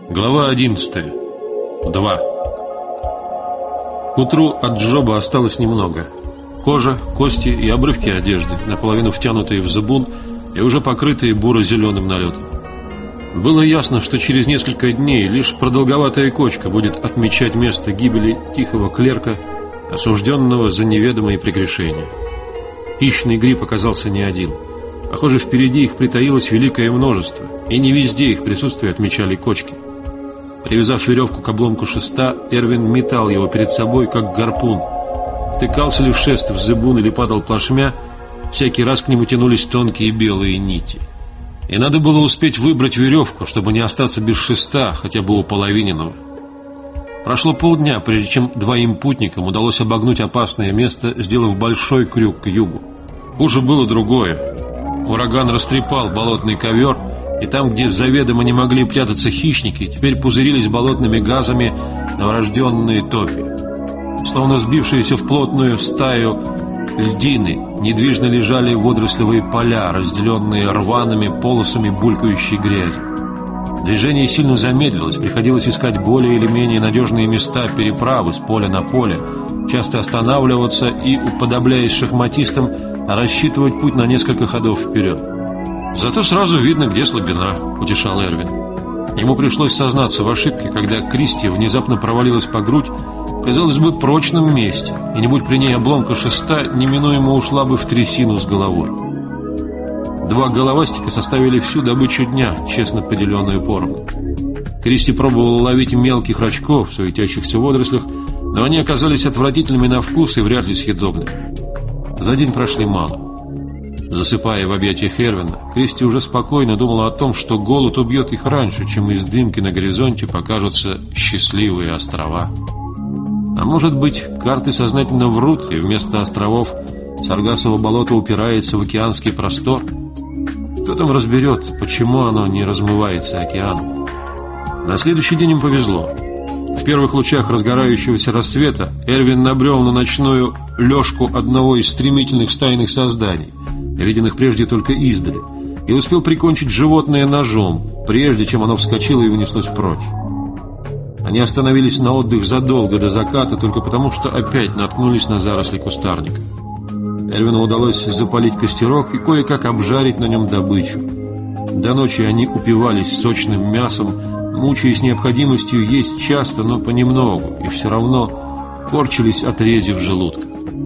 Глава 11. 2. К утру от Джоба осталось немного. Кожа, кости и обрывки одежды, наполовину втянутые в зыбун и уже покрытые буро-зеленым налетом. Было ясно, что через несколько дней лишь продолговатая кочка будет отмечать место гибели тихого клерка, осужденного за неведомые прегрешения. Хищный гриб оказался не один. Похоже, впереди их притаилось великое множество, и не везде их присутствие отмечали кочки. Привязав веревку к обломку шеста, Эрвин метал его перед собой, как гарпун. Тыкался ли в шест в зыбун или падал плашмя, всякий раз к нему тянулись тонкие белые нити. И надо было успеть выбрать веревку, чтобы не остаться без шеста, хотя бы уполовиненного. Прошло полдня, прежде чем двоим путникам удалось обогнуть опасное место, сделав большой крюк к югу. Хуже было другое. Ураган растрепал болотный ковер, и там, где заведомо не могли прятаться хищники, теперь пузырились болотными газами новорожденные топи. Словно сбившиеся в плотную стаю льдины, недвижно лежали водорослевые поля, разделенные рваными полосами булькающей грязи. Движение сильно замедлилось, приходилось искать более или менее надежные места переправы с поля на поле, часто останавливаться и, уподобляясь шахматистам, рассчитывать путь на несколько ходов вперед. «Зато сразу видно, где слабина», — утешал Эрвин. Ему пришлось сознаться в ошибке, когда Кристи внезапно провалилась по грудь в, казалось бы, прочном месте, и не будь при ней обломка шеста, неминуемо ушла бы в трясину с головой. Два головастика составили всю добычу дня, честно поделенную поровну. Кристи пробовала ловить мелких рачков в суетящихся водорослях, но они оказались отвратительными на вкус и вряд ли съедобными. За день прошли мало. Засыпая в объятиях Эрвина, Кристи уже спокойно думала о том, что голод убьет их раньше, чем из дымки на горизонте покажутся счастливые острова. А может быть, карты сознательно врут, и вместо островов Саргассово болото упирается в океанский простор? Кто там разберет, почему оно не размывается океаном? На следующий день им повезло. В первых лучах разгорающегося рассвета Эрвин набрел на ночную лёжку одного из стремительных стайных созданий, виденных прежде только издали, и успел прикончить животное ножом, прежде чем оно вскочило и унеслось прочь. Они остановились на отдых задолго до заката, только потому, что опять наткнулись на заросли кустарника. Эрвину удалось запалить костерок и кое-как обжарить на нем добычу. До ночи они упивались сочным мясом, мучаясь необходимостью есть часто, но понемногу, и все равно корчились от рези в желудках.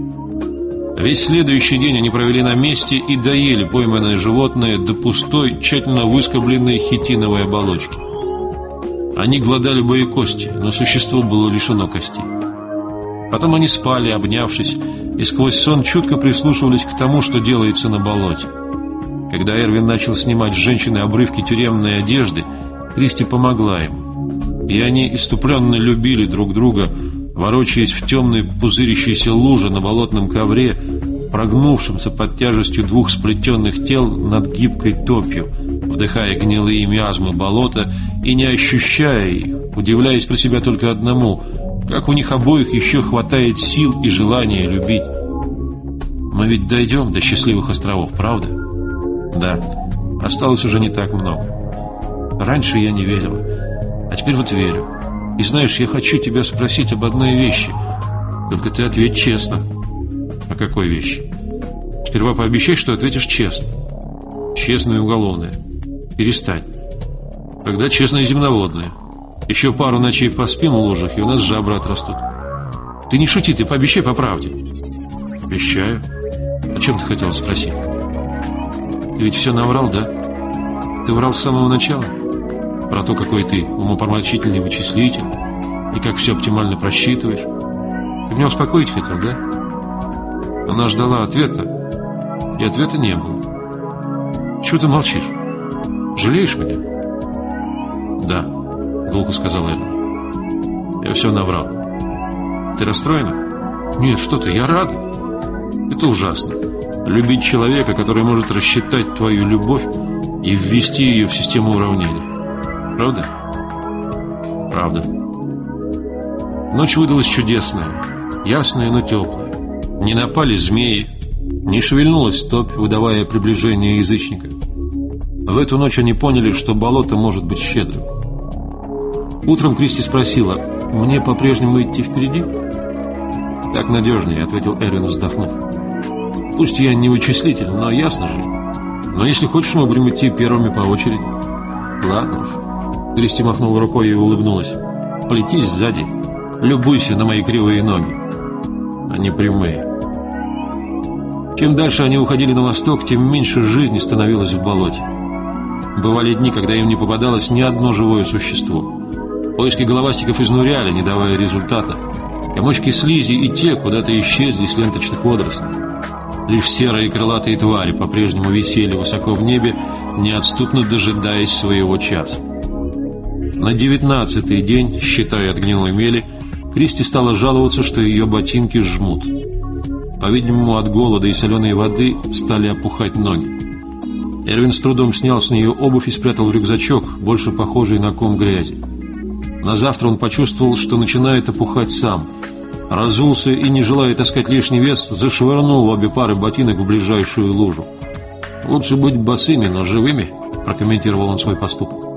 Весь следующий день они провели на месте и доели пойманное животное до пустой, тщательно выскобленной хитиновой оболочки. Они глодали боекости, но существо было лишено костей. Потом они спали, обнявшись, и сквозь сон чутко прислушивались к тому, что делается на болоте. Когда Эрвин начал снимать с женщины обрывки тюремной одежды, Кристи помогла им, и они иступленно любили друг друга, ворочаясь в темной пузырящейся луже на болотном ковре, прогнувшемся под тяжестью двух сплетенных тел над гибкой топью, вдыхая гнилые миазмы болота и не ощущая их, удивляясь про себя только одному: как у них обоих еще хватает сил и желания любить. Мы ведь дойдем до счастливых островов, правда? Да, осталось уже не так много. Раньше я не верила, а теперь вот верю. И знаешь, я хочу тебя спросить об одной вещи. Только ты ответь честно. О какой вещи? Сперва пообещай, что ответишь честно. Честное и уголовное. Перестань. Тогда честное и земноводное. Еще пару ночей поспим в лужах, и у нас жабры отрастут. Ты не шути, ты пообещай по правде. Обещаю. О чем ты хотела спросить? Ты ведь все наврал, да? Ты врал с самого начала? Про то, какой ты умопомрачительный вычислитель, и как все оптимально просчитываешь. Ты меня успокоить хотел, да? Она ждала ответа, и ответа не было. Чего ты молчишь? Жалеешь меня? Да, глухо сказал Эрвин. Я все наврал. Ты расстроена? Нет, что ты, я рада. Это ужасно. Любить человека, который может рассчитать твою любовь и ввести ее в систему уравнений. Правда? Правда. Ночь выдалась чудесная, ясная, но теплая. Не напали змеи, не шевельнулась топь, выдавая приближение язычника. В эту ночь они поняли, что болото может быть щедрым. Утром Кристи спросила: «Мне по-прежнему идти впереди?» «Так надежнее», — ответил Эрвин, вздохнув. «Пусть я не вычислитель, но ясно же. Но если хочешь, мы будем идти первыми по очереди». «Ладно уж». Кристи махнула рукой и улыбнулась. «Плетись сзади. Любуйся на мои кривые ноги. Они прямые». Чем дальше они уходили на восток, тем меньше жизни становилось в болоте. Бывали дни, когда им не попадалось ни одно живое существо. Поиски головастиков изнуряли, не давая результата. Комочки слизи и те куда-то исчезли с ленточных водорослей. Лишь серые крылатые твари по-прежнему висели высоко в небе, неотступно дожидаясь своего часа. На 19-й день, считая от гнилой мели, Кристи стала жаловаться, что ее ботинки жмут. По-видимому, от голода и соленой воды стали опухать ноги. Эрвин с трудом снял с нее обувь и спрятал в рюкзачок, больше похожий на ком грязи. На завтра он почувствовал, что начинает опухать сам. Разулся и, не желая таскать лишний вес, зашвырнул обе пары ботинок в ближайшую лужу. «Лучше быть босыми, но живыми», – прокомментировал он свой поступок.